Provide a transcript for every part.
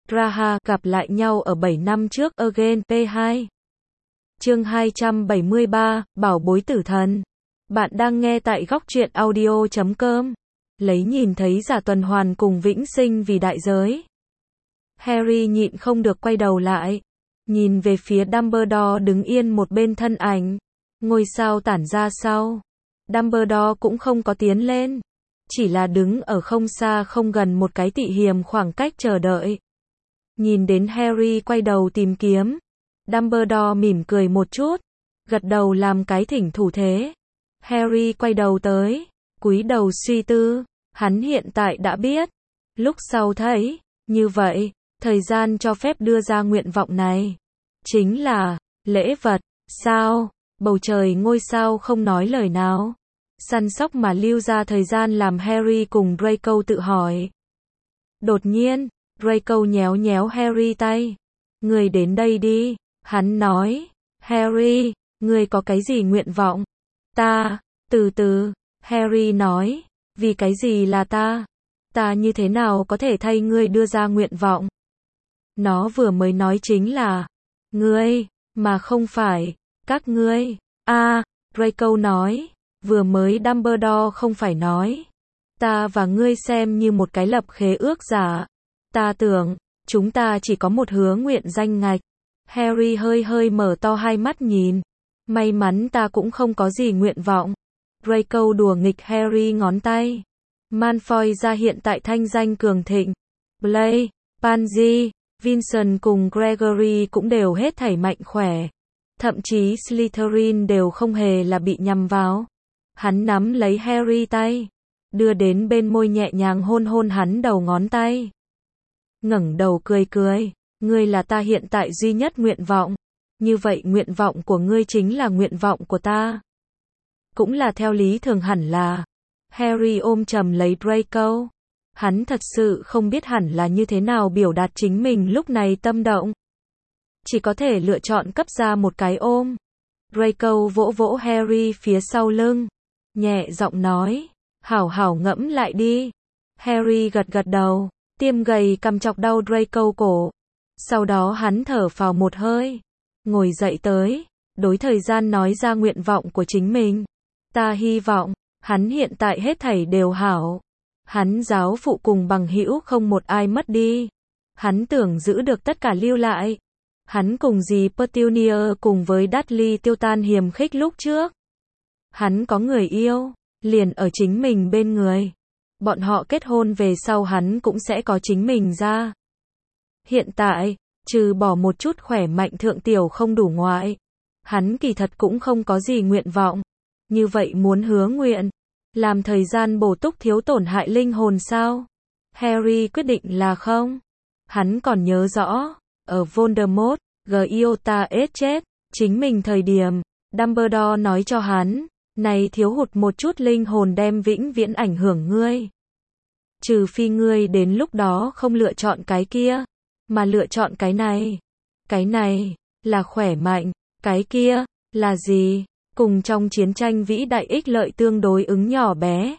Raha gặp lại nhau ở 7 năm trước Again P2. Chương 273, Bảo bối tử thần. Bạn đang nghe tại góc truyện audio.com. Lấy nhìn thấy giả tuần hoàn cùng vĩnh sinh vì đại giới. Harry nhịn không được quay đầu lại. Nhìn về phía Dumbledore đứng yên một bên thân ảnh. Ngôi sao tản ra sau. Dumbledore cũng không có tiến lên. Chỉ là đứng ở không xa không gần một cái tị hiềm khoảng cách chờ đợi. Nhìn đến Harry quay đầu tìm kiếm. Dumbledore mỉm cười một chút. Gật đầu làm cái thỉnh thủ thế. Harry quay đầu tới. Cúi đầu suy tư. Hắn hiện tại đã biết. Lúc sau thấy. Như vậy. Thời gian cho phép đưa ra nguyện vọng này. Chính là. Lễ vật. Sao? Bầu trời ngôi sao không nói lời nào. Săn sóc mà lưu ra thời gian làm Harry cùng Draco tự hỏi. Đột nhiên. Draco nhéo nhéo Harry tay. Người đến đây đi. Hắn nói. Harry. Người có cái gì nguyện vọng? Ta. Từ từ. Harry nói. Vì cái gì là ta? Ta như thế nào có thể thay ngươi đưa ra nguyện vọng? Nó vừa mới nói chính là. Ngươi. Mà không phải. Các ngươi. Draco nói. Vừa mới Dumbledore không phải nói. Ta và ngươi xem như một cái lập khế ước giả. Ta tưởng. Chúng ta chỉ có một hứa nguyện danh ngạch. Harry hơi mở to hai mắt nhìn. May mắn ta cũng không có gì nguyện vọng. Draco đùa nghịch Harry ngón tay. Malfoy ra hiện tại thanh danh cường thịnh. Blaise, Pansy, Vincent cùng Gregory cũng đều hết thảy mạnh khỏe. Thậm chí Slytherin đều không hề là bị nhằm vào. Hắn nắm lấy Harry tay. Đưa đến bên môi nhẹ nhàng hôn hắn đầu ngón tay. Ngẩng đầu cười. Ngươi là ta hiện tại duy nhất nguyện vọng. Như vậy nguyện vọng của ngươi chính là nguyện vọng của ta. Cũng là theo lý thường hẳn là. Harry ôm chầm lấy Draco. Hắn thật sự không biết hẳn là như thế nào biểu đạt chính mình lúc này tâm động. Chỉ có thể lựa chọn cấp ra một cái ôm. Draco vỗ vỗ Harry phía sau lưng. Nhẹ giọng nói. Hảo ngẫm lại đi. Harry gật đầu. Tiêm gầy cằm chọc đau Draco cổ. Sau đó hắn thở phào một hơi. Ngồi dậy tới. Đối thời gian nói ra nguyện vọng của chính mình. Ta hy vọng. Hắn hiện tại hết thảy đều hảo. Hắn giáo phụ cùng bằng hữu không một ai mất đi. Hắn tưởng giữ được tất cả lưu lại. Hắn cùng dì Petunia cùng với Dudley tiêu tan hiềm khích lúc trước. Hắn có người yêu. Liền ở chính mình bên người. Bọn họ kết hôn về sau hắn cũng sẽ có chính mình ra. Hiện tại, trừ bỏ một chút khỏe mạnh thượng tiểu không đủ ngoại. Hắn kỳ thật cũng không có gì nguyện vọng. Như vậy muốn hứa nguyện. Làm thời gian bổ túc thiếu tổn hại linh hồn sao? Harry quyết định là không. Hắn còn nhớ rõ. Ở Voldemort, Giota chết. Chính mình thời điểm. Dumbledore nói cho hắn. Này thiếu hụt một chút linh hồn đem vĩnh viễn ảnh hưởng ngươi. Trừ phi ngươi đến lúc đó không lựa chọn cái kia. Mà lựa chọn cái này. Cái này. Là khỏe mạnh. Cái kia. Là gì? Cùng trong chiến tranh vĩ đại ích lợi tương đối ứng nhỏ bé.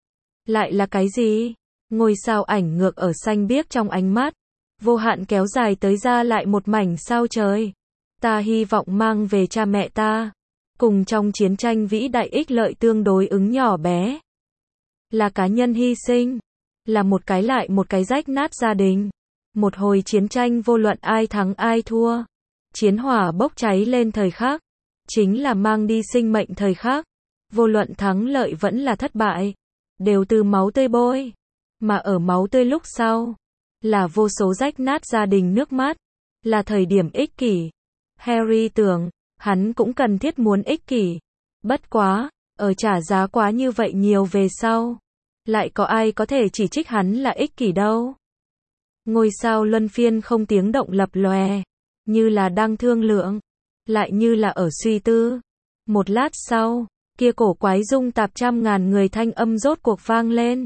Lại là cái gì? Ngôi sao ảnh ngược ở xanh biếc trong ánh mắt. Vô hạn kéo dài tới ra lại một mảnh sao trời. Ta hy vọng mang về cha mẹ ta. Cùng trong chiến tranh vĩ đại ích lợi tương đối ứng nhỏ bé. Là cá nhân hy sinh. Là một cái lại một cái rách nát gia đình. Một hồi chiến tranh vô luận ai thắng ai thua. Chiến hỏa bốc cháy lên thời khắc. Chính là mang đi sinh mệnh thời khắc. Vô luận thắng lợi vẫn là thất bại. Đều từ máu tươi bôi. Mà ở máu tươi lúc sau. Là vô số rách nát gia đình nước mắt. Là thời điểm ích kỷ. Harry tưởng. Hắn cũng cần thiết muốn ích kỷ. Bất quá. Ở trả giá quá như vậy nhiều về sau. Lại có ai có thể chỉ trích hắn là ích kỷ đâu. Ngôi sao luân phiên không tiếng động lập lòe. Như là đang thương lượng. Lại như là ở suy tư. Một lát sau, kia cổ quái dung tạp trăm ngàn người thanh âm rốt cuộc vang lên.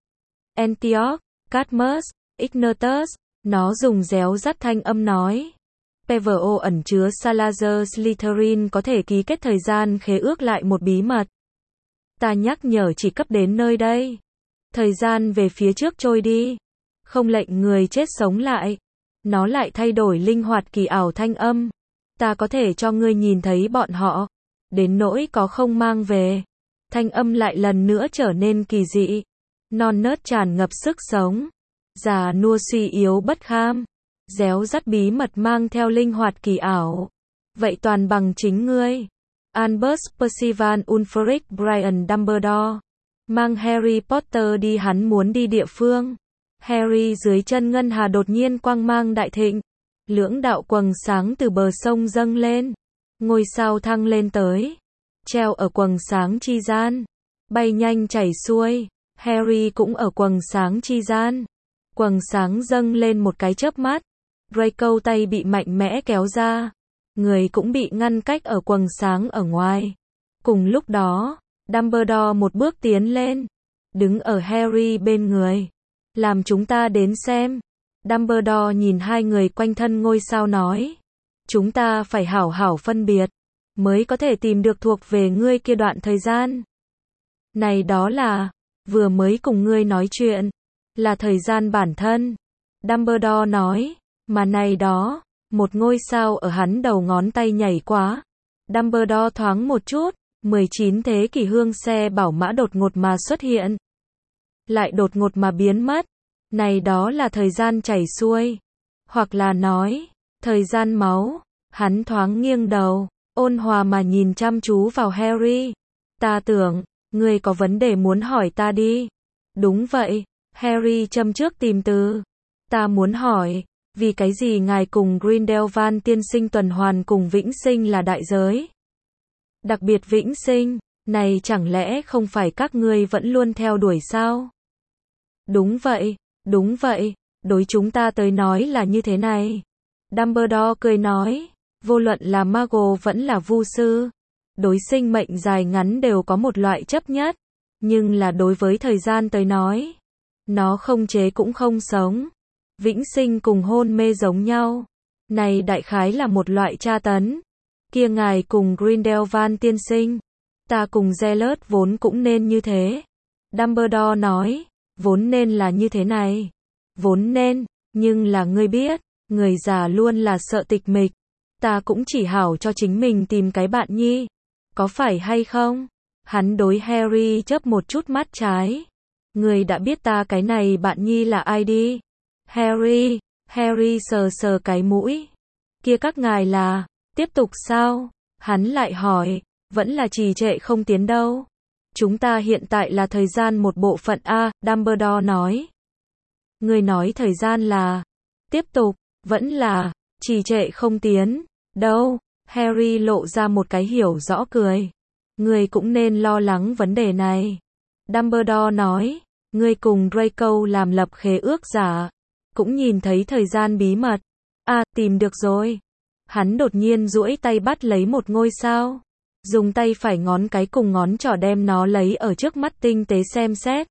Antioch, Cadmus, Ignotus, nó dùng réo rắt thanh âm nói. PVO ẩn chứa Salazar Slytherin có thể ký kết thời gian khế ước lại một bí mật. Ta nhắc nhở chỉ cấp đến nơi đây. Thời gian về phía trước trôi đi. Không lệnh người chết sống lại. Nó lại thay đổi linh hoạt kỳ ảo thanh âm. Ta có thể cho ngươi nhìn thấy bọn họ. Đến nỗi có không mang về. Thanh âm lại lần nữa trở nên kỳ dị. Non nớt tràn ngập sức sống. Già nua suy yếu bất kham. Réo rắt bí mật mang theo linh hoạt kỳ ảo. Vậy toàn bằng chính ngươi. Albus Percival Ulfric Brian Dumbledore. Mang Harry Potter đi hắn muốn đi địa phương. Harry dưới chân ngân hà đột nhiên quang mang đại thịnh. Lưỡng đạo quầng sáng từ bờ sông dâng lên. Ngôi sao thăng lên tới. Treo ở quầng sáng chi gian. Bay nhanh chảy xuôi. Harry cũng ở quầng sáng chi gian. Quầng sáng dâng lên một cái chớp mắt. Draco tay bị mạnh mẽ kéo ra. Người cũng bị ngăn cách ở quầng sáng ở ngoài. Cùng lúc đó, Dumbledore một bước tiến lên. Đứng ở Harry bên người. Làm chúng ta đến xem. Dumbledore nhìn hai người quanh thân ngôi sao nói. Chúng ta phải hảo hảo phân biệt. Mới có thể tìm được thuộc về ngươi kia đoạn thời gian. Này đó là, vừa mới cùng ngươi nói chuyện. Là thời gian bản thân. Dumbledore nói. Mà này đó, một ngôi sao ở hắn đầu ngón tay nhảy quá. Dumbledore thoáng một chút. 19 thế kỷ hương xe bảo mã đột ngột mà xuất hiện. Lại đột ngột mà biến mất. Này đó là thời gian chảy xuôi. Hoặc là nói, thời gian máu. Hắn thoáng nghiêng đầu, ôn hòa mà nhìn chăm chú vào Harry. Ta tưởng, ngươi có vấn đề muốn hỏi ta đi. Đúng vậy, Harry châm trước tìm từ. Ta muốn hỏi, vì cái gì ngài cùng Grindelwald tiên sinh tuần hoàn cùng vĩnh sinh là đại giới? Đặc biệt vĩnh sinh, này chẳng lẽ không phải các ngươi vẫn luôn theo đuổi sao? Đúng vậy, đối chúng ta tới nói là như thế này. Dumbledore cười nói, vô luận là Mago vẫn là Vu sư, đối sinh mệnh dài ngắn đều có một loại chấp nhất, nhưng là đối với thời gian tới nói, nó không chế cũng không sống. Vĩnh sinh cùng hôn mê giống nhau, này đại khái là một loại tra tấn. Kia ngài cùng Grindelwald tiên sinh, ta cùng Zealot vốn cũng nên như thế. Dumbledore nói, vốn nên là như thế này. Vốn nên, nhưng là ngươi biết, người già luôn là sợ tịch mịch. Ta cũng chỉ hảo cho chính mình tìm cái bạn nhi. Có phải hay không? Hắn đối Harry chớp một chút mắt trái. Người đã biết ta cái này bạn nhi là ai đi? Harry sờ sờ cái mũi. Kia các ngài là, tiếp tục sao? Hắn lại hỏi, vẫn là trì trệ không tiến đâu. Chúng ta hiện tại là thời gian một bộ phận A, Dumbledore nói. Người nói thời gian là, tiếp tục, vẫn là, trì trệ không tiến, đâu? Harry lộ ra một cái hiểu rõ cười. Người cũng nên lo lắng vấn đề này. Dumbledore nói, người cùng Draco làm lập khế ước giả. Cũng nhìn thấy thời gian bí mật. À, tìm được rồi. Hắn đột nhiên duỗi tay bắt lấy một ngôi sao. Dùng tay phải ngón cái cùng ngón trỏ đem nó lấy ở trước mắt tinh tế xem xét.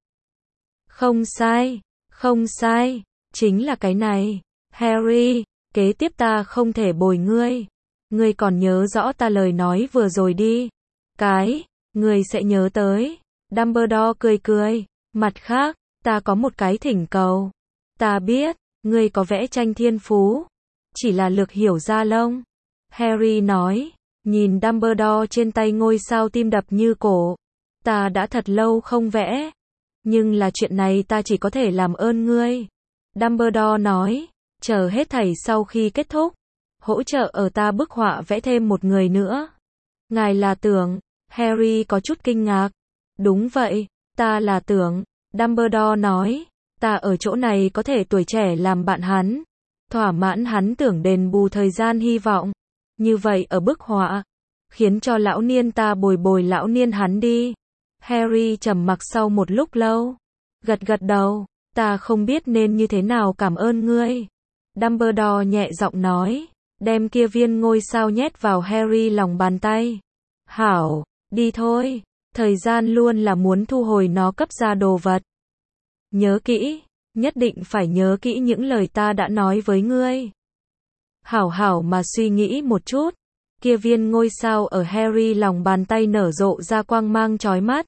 Không sai, chính là cái này. Harry, kế tiếp ta không thể bồi ngươi. Ngươi còn nhớ rõ ta lời nói vừa rồi đi. Ngươi sẽ nhớ tới. Dumbledore cười cười. Mặt khác, ta có một cái thỉnh cầu. Ta biết, ngươi có vẽ tranh thiên phú. Chỉ là lược hiểu ra lông. Harry nói, nhìn Dumbledore trên tay ngôi sao tim đập như cổ. Ta đã thật lâu không vẽ. Nhưng là chuyện này ta chỉ có thể làm ơn ngươi. Dumbledore nói, chờ hết thảy sau khi kết thúc. Hỗ trợ ở ta bức họa vẽ thêm một người nữa. Ngài là tưởng, Harry có chút kinh ngạc. Đúng vậy, ta là tưởng. Dumbledore nói, ta ở chỗ này có thể tuổi trẻ làm bạn hắn. Thỏa mãn hắn tưởng đền bù thời gian hy vọng. Như vậy ở bức họa, khiến cho lão niên ta bồi lão niên hắn đi. Harry trầm mặc sau một lúc lâu. Gật đầu, ta không biết nên như thế nào cảm ơn ngươi. Dumbledore nhẹ giọng nói, đem kia viên ngôi sao nhét vào Harry lòng bàn tay. Hảo, đi thôi, thời gian luôn là muốn thu hồi nó cấp ra đồ vật. Nhớ kỹ, nhất định phải nhớ kỹ những lời ta đã nói với ngươi. Hảo mà suy nghĩ một chút. Kia viên ngôi sao ở Harry lòng bàn tay nở rộ ra quang mang chói mắt.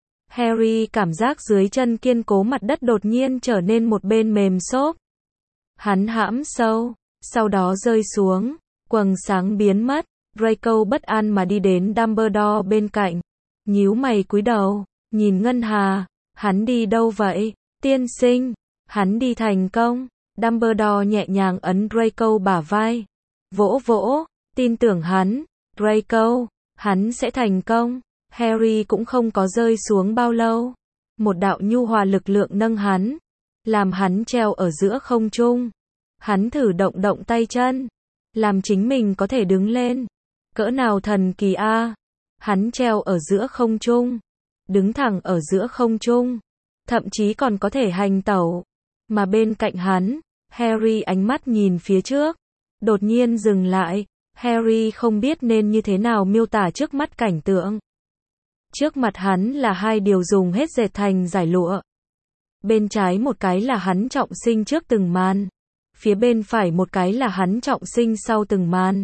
Harry cảm giác dưới chân kiên cố mặt đất đột nhiên trở nên một bên mềm xốp. Hắn hãm sâu, sau đó rơi xuống, quầng sáng biến mất. Draco bất an mà đi đến Dumbledore bên cạnh, nhíu mày cúi đầu, nhìn Ngân Hà, hắn đi đâu vậy? Tiên sinh, hắn đi thành công. Dumbledore nhẹ nhàng ấn Draco bả vai, vỗ vỗ, tin tưởng hắn, Draco, hắn sẽ thành công. Harry cũng không có rơi xuống bao lâu, một đạo nhu hòa lực lượng nâng hắn, làm hắn treo ở giữa không trung. Hắn thử động động tay chân, làm chính mình có thể đứng lên. Cỡ nào thần kỳ a! Hắn treo ở giữa không trung, đứng thẳng ở giữa không trung, thậm chí còn có thể hành tẩu. Mà bên cạnh hắn, Harry ánh mắt nhìn phía trước, đột nhiên dừng lại. Harry không biết nên như thế nào miêu tả trước mắt cảnh tượng. Trước mặt hắn là hai điều dùng hết dệt thành giải lụa. Bên trái một cái là hắn trọng sinh trước từng màn, phía bên phải một cái là hắn trọng sinh sau từng màn.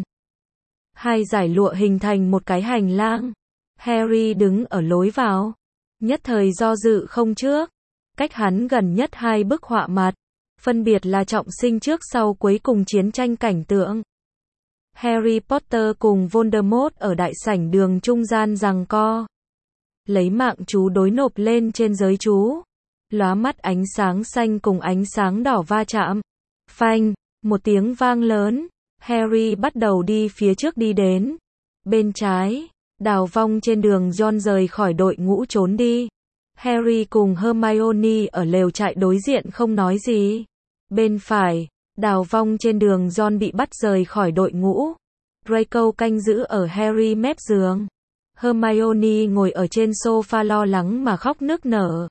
Hai giải lụa hình thành một cái hành lang. Harry đứng ở lối vào, nhất thời do dự không trước. Cách hắn gần nhất hai bức họa mặt, phân biệt là trọng sinh trước sau cuối cùng chiến tranh cảnh tượng. Harry Potter cùng Voldemort ở đại sảnh đường trung gian giằng co, lấy mạng chú đối nộp lên trên giới chú. Lóa mắt ánh sáng xanh cùng ánh sáng đỏ va chạm. Phanh, một tiếng vang lớn. Harry bắt đầu đi phía trước đi đến. Bên trái, Đào Vong trên đường Ron rời khỏi đội ngũ trốn đi. Harry cùng Hermione ở lều trại đối diện không nói gì. Bên phải, Đào Vong trên đường Ron bị bắt rời khỏi đội ngũ. Draco canh giữ ở Harry mép giường. Hermione ngồi ở trên sofa lo lắng mà khóc nức nở.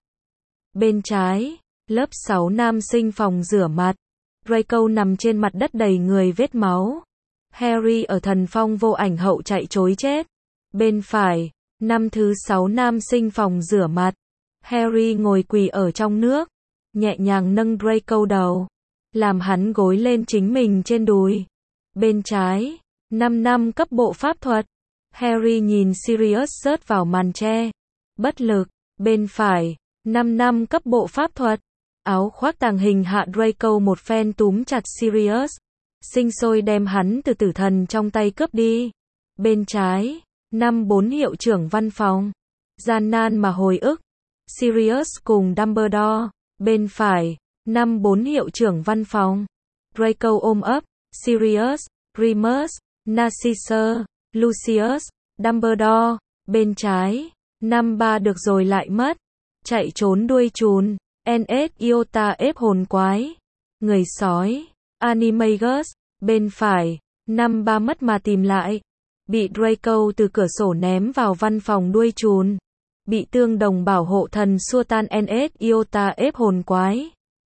Bên trái, lớp 6 nam sinh phòng rửa mặt. Draco nằm trên mặt đất đầy người vết máu. Harry ở thần phong vô ảnh hậu chạy trối chết. Bên phải, năm thứ 6 nam sinh phòng rửa mặt. Harry ngồi quỳ ở trong nước, nhẹ nhàng nâng Draco đầu, làm hắn gối lên chính mình trên đùi. Bên trái, 5 năm cấp bộ pháp thuật. Harry nhìn Sirius rớt vào màn tre, bất lực. Bên phải, 5 năm cấp bộ pháp thuật. Áo khoác tàng hình hạ Draco một phen túm chặt Sirius, sinh sôi đem hắn từ tử thần trong tay cướp đi. Bên trái, năm 4 hiệu trưởng văn phòng, gian nan mà hồi ức. Sirius cùng Dumbledore. Bên phải, năm 4 hiệu trưởng văn phòng. Draco ôm ấp Sirius, Remus, Narcissus, Lucius, Dumbledore. Bên trái, năm 3 được rồi lại mất. Chạy trốn đuôi trùn, NS Iota ép hồn quái, người sói, Animagus. Bên phải, năm 3 mất mà tìm lại. Bị Draco từ cửa sổ ném vào văn phòng đuôi trùn. Bị tương đồng bảo hộ thần xua tan NS Iota ép hồn quái.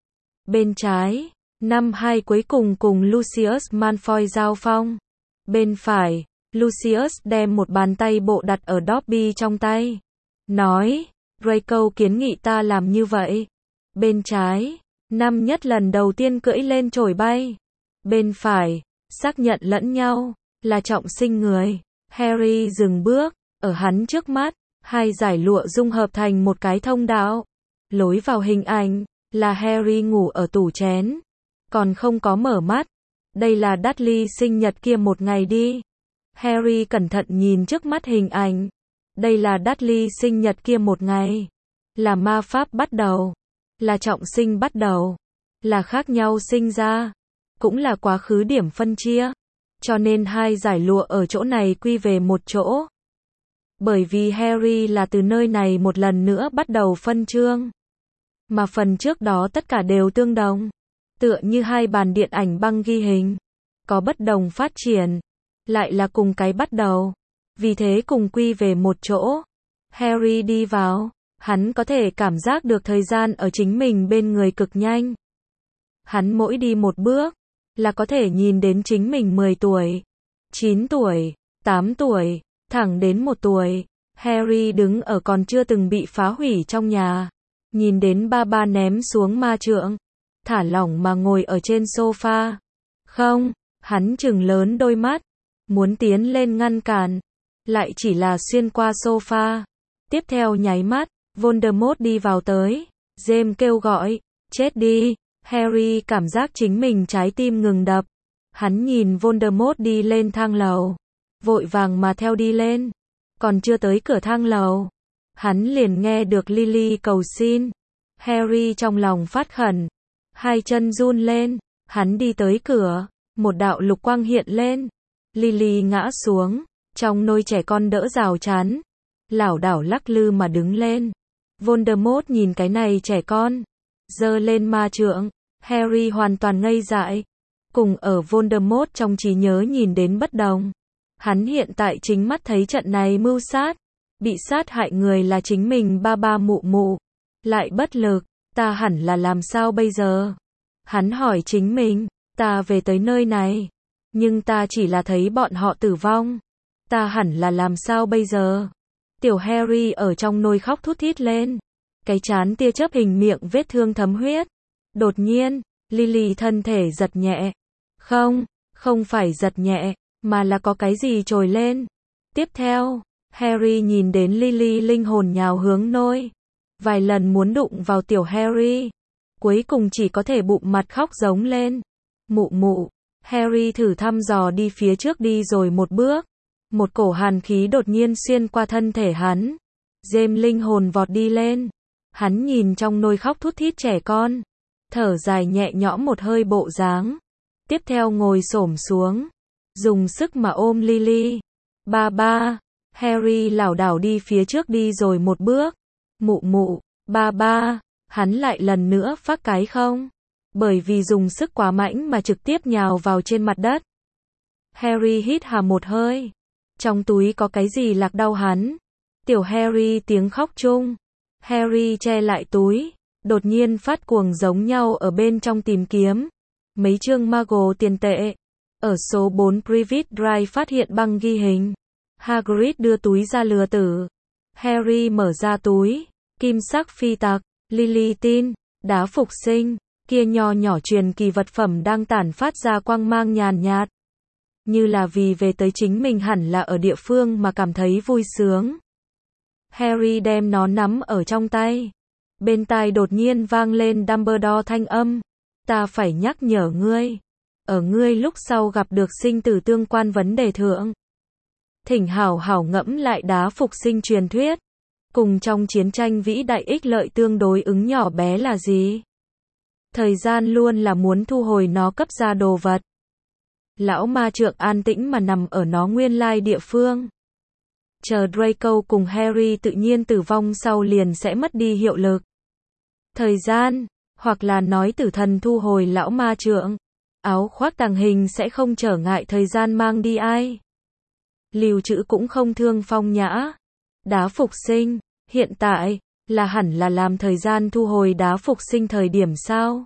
Bên trái, năm 2 cuối cùng cùng Lucius Malfoy giao phong. Bên phải, Lucius đem một bàn tay bộ đặt ở Dobby trong tay. Nói, Draco kiến nghị ta làm như vậy. Bên trái, năm nhất lần đầu tiên cưỡi lên chổi bay. Bên phải, xác nhận lẫn nhau, là trọng sinh người. Harry dừng bước, ở hắn trước mắt, hai giải lụa dung hợp thành một cái thông đạo. Lối vào hình ảnh, là Harry ngủ ở tủ chén. Còn không có mở mắt. Đây là Dudley sinh nhật kia một ngày đi. Harry cẩn thận nhìn trước mắt hình ảnh. Đây là Dudley sinh nhật kia một ngày. Là ma pháp bắt đầu. Là trọng sinh bắt đầu. Là khác nhau sinh ra. Cũng là quá khứ điểm phân chia. Cho nên hai giải lụa ở chỗ này quy về một chỗ. Bởi vì Harry là từ nơi này một lần nữa bắt đầu phân chương. Mà phần trước đó tất cả đều tương đồng. Tựa như hai bàn điện ảnh băng ghi hình. Có bất đồng phát triển. Lại là cùng cái bắt đầu. Vì thế cùng quy về một chỗ. Harry đi vào. Hắn có thể cảm giác được thời gian ở chính mình bên người cực nhanh. Hắn mỗi đi một bước, là có thể nhìn đến chính mình 10 tuổi, 9 tuổi, 8 tuổi, thẳng đến 1 tuổi. Harry đứng ở còn chưa từng bị phá hủy trong nhà. Nhìn đến ba ném xuống ma trượng. Thả lỏng mà ngồi ở trên sofa. Không, hắn trừng lớn đôi mắt. Muốn tiến lên ngăn cản. Lại chỉ là xuyên qua sofa. Tiếp theo nháy mắt, Voldemort đi vào tới. James kêu gọi. Chết đi. Harry cảm giác chính mình trái tim ngừng đập. Hắn nhìn Voldemort đi lên thang lầu. Vội vàng mà theo đi lên. Còn chưa tới cửa thang lầu. Hắn liền nghe được Lily cầu xin. Harry trong lòng phát khẩn. Hai chân run lên. Hắn đi tới cửa. Một đạo lục quang hiện lên. Lily ngã xuống. Trong nôi trẻ con đỡ rào chắn. Lảo đảo lắc lư mà đứng lên. Voldemort nhìn cái này trẻ con. Giơ lên ma trượng. Harry hoàn toàn ngây dại. Cùng ở Voldemort trong trí nhớ nhìn đến bất đồng. Hắn hiện tại chính mắt thấy trận này mưu sát. Bị sát hại người là chính mình ba ba mụ mụ. Lại bất lực. Ta hẳn là làm sao bây giờ? Hắn hỏi chính mình. Ta về tới nơi này. Nhưng ta chỉ là thấy bọn họ tử vong. Ta hẳn là làm sao bây giờ? Tiểu Harry ở trong nôi khóc thút thít lên. Cái trán tia chớp hình miệng vết thương thấm huyết. Đột nhiên, Lily thân thể giật nhẹ. Không phải giật nhẹ, mà là có cái gì trồi lên. Tiếp theo, Harry nhìn đến Lily linh hồn nhào hướng nôi. Vài lần muốn đụng vào tiểu Harry. Cuối cùng chỉ có thể bụng mặt khóc giống lên. Mụ mụ. Harry thử thăm dò đi phía trước đi rồi một bước. Một cổ hàn khí đột nhiên xuyên qua thân thể hắn. James linh hồn vọt đi lên. Hắn nhìn trong nôi khóc thút thít trẻ con. Thở dài nhẹ nhõm một hơi bộ dáng. Tiếp theo ngồi xổm xuống. Dùng sức mà ôm Lily. Ba ba. Harry lảo đảo đi phía trước đi rồi một bước. Mụ mụ. Ba ba. Hắn lại lần nữa phát cái không. Bởi vì dùng sức quá mạnh mà trực tiếp nhào vào trên mặt đất. Harry hít hà một hơi. Trong túi có cái gì lạc đau hắn. Tiểu Harry tiếng khóc chung. Harry che lại túi. Đột nhiên phát cuồng giống nhau ở bên trong tìm kiếm. Mấy chương Muggle tiền tệ. Ở số 4 Privet Drive phát hiện băng ghi hình. Hagrid đưa túi ra lừa tử. Harry mở ra túi. Kim sắc phi tặc. Lily tin. Đá phục sinh. Kia nho nhỏ truyền kỳ vật phẩm đang tản phát ra quang mang nhàn nhạt. Như là vì về tới chính mình hẳn là ở địa phương mà cảm thấy vui sướng. Harry đem nó nắm ở trong tay. Bên tai đột nhiên vang lên Dumbledore thanh âm. Ta phải nhắc nhở ngươi. Ở ngươi lúc sau gặp được sinh tử tương quan vấn đề thượng. Thỉnh hảo hảo ngẫm lại đá phục sinh truyền thuyết. Cùng trong chiến tranh vĩ đại ích lợi tương đối ứng nhỏ bé là gì? Thời gian luôn là muốn thu hồi nó cấp ra đồ vật. Lão ma trượng an tĩnh mà nằm ở nó nguyên lai địa phương. Chờ Draco cùng Harry tự nhiên tử vong sau liền sẽ mất đi hiệu lực. Thời gian, hoặc là nói tử thần thu hồi lão ma trượng. Áo khoác tàng hình sẽ không trở ngại thời gian mang đi ai. Lưu trữ cũng không thương phong nhã. Đá phục sinh, hiện tại, là hẳn là làm thời gian thu hồi đá phục sinh thời điểm sao?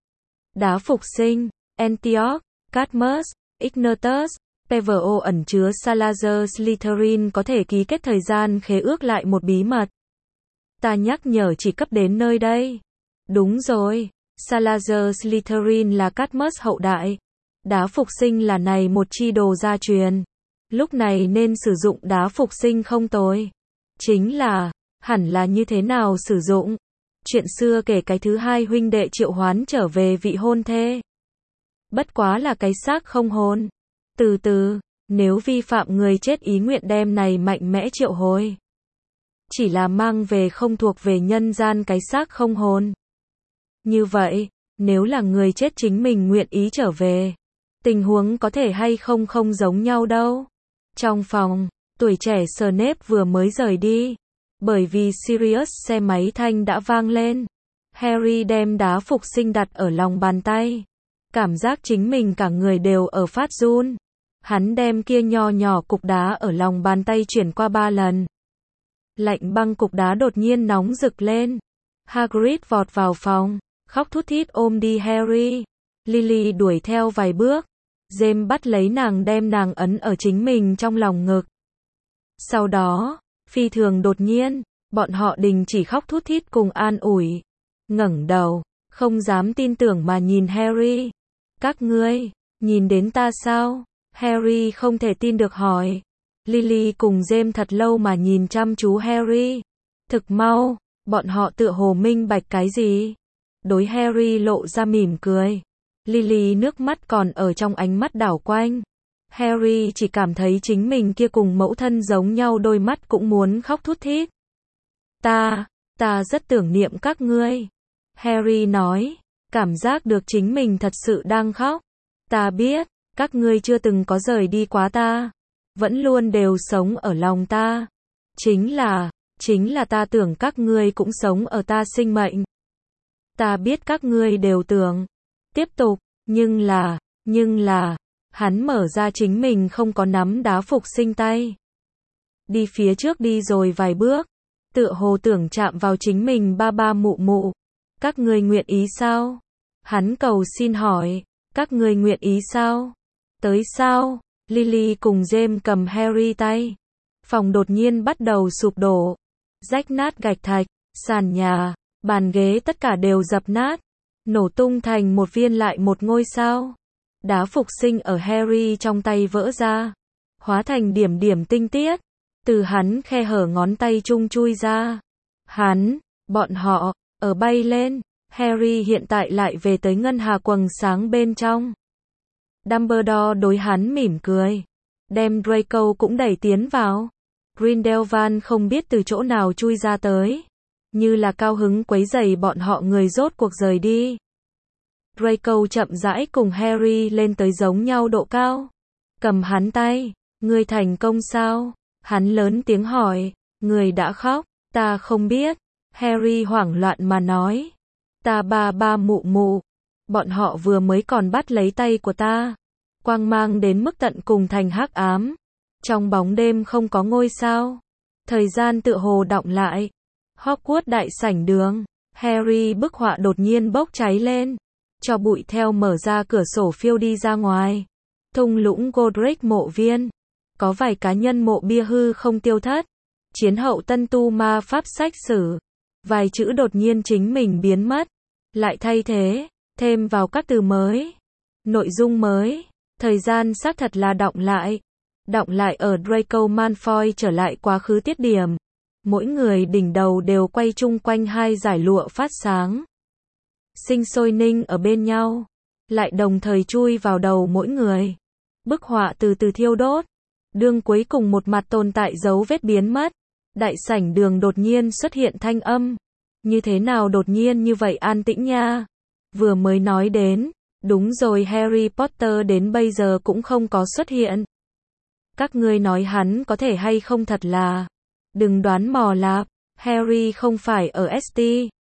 Đá phục sinh, Antioch, Cadmus, Ignotus, PVO ẩn chứa Salazar Slytherin có thể ký kết thời gian khế ước lại một bí mật. Ta nhắc nhở chỉ cấp đến nơi đây. Đúng rồi, Salazar Slytherin là Cadmus hậu đại. Đá phục sinh là này một chi đồ gia truyền. Lúc này nên sử dụng đá phục sinh không tồi. Chính là, hẳn là như thế nào sử dụng? Chuyện xưa kể cái thứ hai huynh đệ triệu hoán trở về vị hôn thê. Bất quá là cái xác không hồn. Từ từ, nếu vi phạm người chết ý nguyện đem này mạnh mẽ triệu hồi. Chỉ là mang về không thuộc về nhân gian cái xác không hồn. Như vậy, nếu là người chết chính mình nguyện ý trở về, tình huống có thể hay không không giống nhau đâu. Trong phòng, tuổi trẻ Snape vừa mới rời đi. Bởi vì Sirius xe máy thanh đã vang lên. Harry đem đá phục sinh đặt ở lòng bàn tay. Cảm giác chính mình cả người đều ở phát run. Hắn đem kia nho nhỏ cục đá ở lòng bàn tay chuyển qua 3 lần. Lạnh băng cục đá đột nhiên nóng rực lên. Hagrid vọt vào phòng, khóc thút thít ôm đi Harry. Lily đuổi theo vài bước. James bắt lấy nàng đem nàng ấn ở chính mình trong lòng ngực. Sau đó, phi thường đột nhiên, bọn họ đình chỉ khóc thút thít cùng an ủi. Ngẩng đầu, không dám tin tưởng mà nhìn Harry. Các ngươi, nhìn đến ta sao? Harry không thể tin được hỏi. Lily cùng James thật lâu mà nhìn chăm chú Harry. Thực mau, bọn họ tựa hồ minh bạch cái gì? đối Harry lộ ra mỉm cười. Lily nước mắt còn ở trong ánh mắt đảo quanh. Harry chỉ cảm thấy chính mình kia cùng mẫu thân giống nhau, đôi mắt cũng muốn khóc thút thít. Ta rất tưởng niệm các ngươi. Harry nói, cảm giác được chính mình thật sự đang khóc. Ta biết, các ngươi chưa từng có rời đi quá ta. Vẫn luôn đều sống ở lòng ta. Chính là ta tưởng các ngươi cũng sống ở ta sinh mệnh. Ta biết các ngươi đều tưởng. Tiếp tục, nhưng là, hắn mở ra chính mình không có nắm đá phục sinh tay. Đi phía trước đi rồi vài bước, tựa hồ tưởng chạm vào chính mình ba ba mụ mụ. Các ngươi nguyện ý sao? Hắn cầu xin hỏi, các ngươi nguyện ý sao? Tới sao? Lily cùng James cầm Harry tay. Phòng đột nhiên bắt đầu sụp đổ. Rách nát gạch thạch, sàn nhà, bàn ghế tất cả đều dập nát. Nổ tung thành một viên lại một ngôi sao. Đá phục sinh ở Harry trong tay vỡ ra. Hóa thành điểm điểm tinh tiết. Từ hắn khe hở ngón tay chung chui ra. Bọn họ, ở bay lên. Harry hiện tại lại về tới ngân hà quầng sáng bên trong. Dumbledore đối hắn mỉm cười. Đem Draco cũng đẩy tiến vào. Grindelwald không biết từ chỗ nào chui ra tới. Như là cao hứng quấy rầy bọn họ người rốt cuộc rời đi. Draco chậm rãi cùng Harry lên tới giống nhau độ cao. Cầm hắn tay. Ngươi thành công sao? Hắn lớn tiếng hỏi. Người đã khóc. Ta không biết. Harry hoảng loạn mà nói. Ta ba ba mụ mụ. Bọn họ vừa mới còn bắt lấy tay của ta. Quang mang đến mức tận cùng thành hắc ám. Trong bóng đêm không có ngôi sao. Thời gian tựa hồ đọng lại. Hogwarts đại sảnh đường. Harry bức họa đột nhiên bốc cháy lên. Cho bụi theo mở ra cửa sổ phiêu đi ra ngoài. Thung lũng Godric mộ viên. Có vài cá nhân mộ bia hư không tiêu thất. Chiến hậu tân tu ma pháp sách sử. Vài chữ đột nhiên chính mình biến mất. Lại thay thế, thêm vào các từ mới. Nội dung mới. Thời gian xác thật là đọng lại. Đọng lại ở Draco Malfoy trở lại quá khứ tiết điểm. Mỗi người đỉnh đầu đều quay chung quanh hai dải lụa phát sáng. Sinh sôi ninh ở bên nhau. Lại đồng thời chui vào đầu mỗi người. Bức họa từ từ thiêu đốt. Đương cuối cùng một mặt tồn tại dấu vết biến mất. Đại sảnh đường đột nhiên xuất hiện thanh âm. Như thế nào đột nhiên như vậy an tĩnh nha. Vừa mới nói đến. Đúng rồi, Harry Potter đến bây giờ cũng không có xuất hiện. Các ngươi nói hắn có thể hay không thật là. Đừng đoán mò lạp. Harry không phải ở St.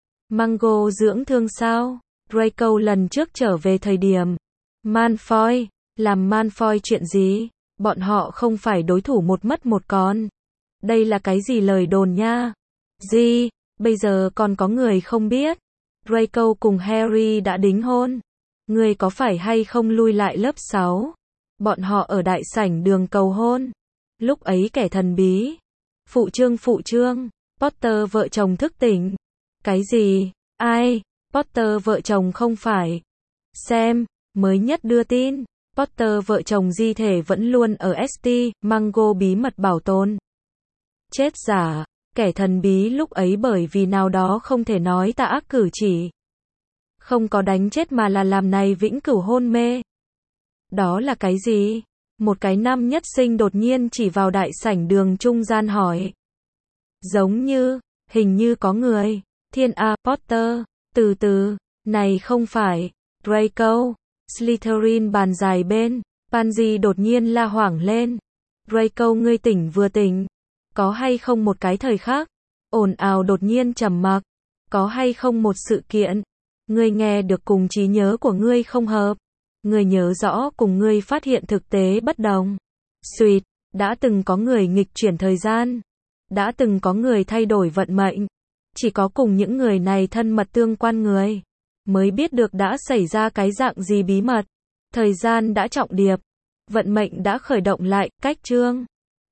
Mungo dưỡng thương sao? Draco lần trước trở về thời điểm. Malfoy. Làm Malfoy chuyện gì? Bọn họ không phải đối thủ một mất một còn. Đây là cái gì lời đồn nha? Gì? Bây giờ còn có người không biết. Draco cùng Harry đã đính hôn. Người có phải hay không lui lại lớp 6? Bọn họ ở đại sảnh đường cầu hôn. Lúc ấy kẻ thần bí. Phụ trương. Potter vợ chồng thức tỉnh. Cái gì? Ai? Potter vợ chồng không phải. Xem, mới nhất đưa tin. Potter vợ chồng di thể vẫn luôn ở St. Mungo bí mật bảo tồn. Chết giả. Kẻ thần bí lúc ấy bởi vì nào đó không thể nói tà ác cử chỉ. Không có đánh chết mà là làm này vĩnh cửu hôn mê. Đó là cái gì? Một cái năm nhất sinh đột nhiên chỉ vào đại sảnh đường trung gian hỏi. Giống như, hình như có người. Thiên A, Potter. Từ từ, này không phải. Draco. Slytherin bàn dài bên. Pansy đột nhiên la hoảng lên. Draco ngươi tỉnh vừa tỉnh. Có hay không một cái thời khắc? Ồn ào đột nhiên trầm mặc. Có hay không một sự kiện? Ngươi nghe được cùng trí nhớ của ngươi không hợp. Ngươi nhớ rõ cùng ngươi phát hiện thực tế bất đồng. Xuyệt, đã từng có người nghịch chuyển thời gian. Đã từng có người thay đổi vận mệnh. Chỉ có cùng những người này thân mật tương quan người. Mới biết được đã xảy ra cái dạng gì bí mật. Thời gian đã trọng điệp. Vận mệnh đã khởi động lại, cách chương.